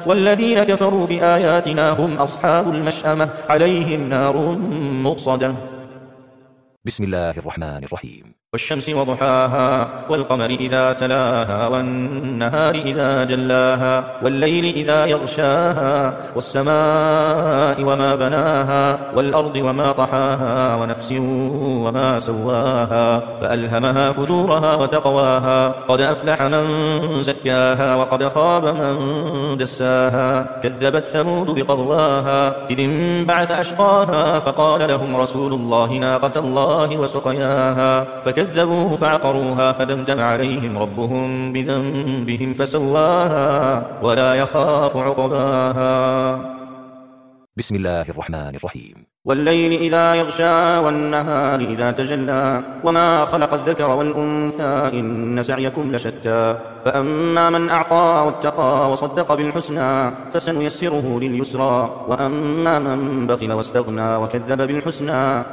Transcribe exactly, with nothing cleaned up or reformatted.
والذين كفروا بآياتنا هم أصحاب المشأمة عليهم نار مؤصدة. بسم الله الرحمن الرحيم. والشمس وضحاها والقمر إذا تلاها والنهار إذا جلاها والليل إذا يغشاها والسماء وما بناها والأرض وما طحاها ونفس وما سواها فألهمها فجورها وتقواها قد أفلح من زكاها وقد خاب من دساها كذبت ثمود بطغواها إذ انبعث أشقاها فقال لهم رسول الله ناقة الله وسقياها فكذبوه فعقروها فدمدم عليهم ربهم بذنبهم فسواها ولا يخاف عقباها. بسم الله الرحمن الرحيم. والليل إذا يغشى والنهار إذا تجلى وما خلق الذكر والأنثى إن سعيكم لشتى فأما من أعطى واتقى وصدق بالحسنى فسنيسره لليسرى وأما من بخل واستغنى وكذب بالحسنى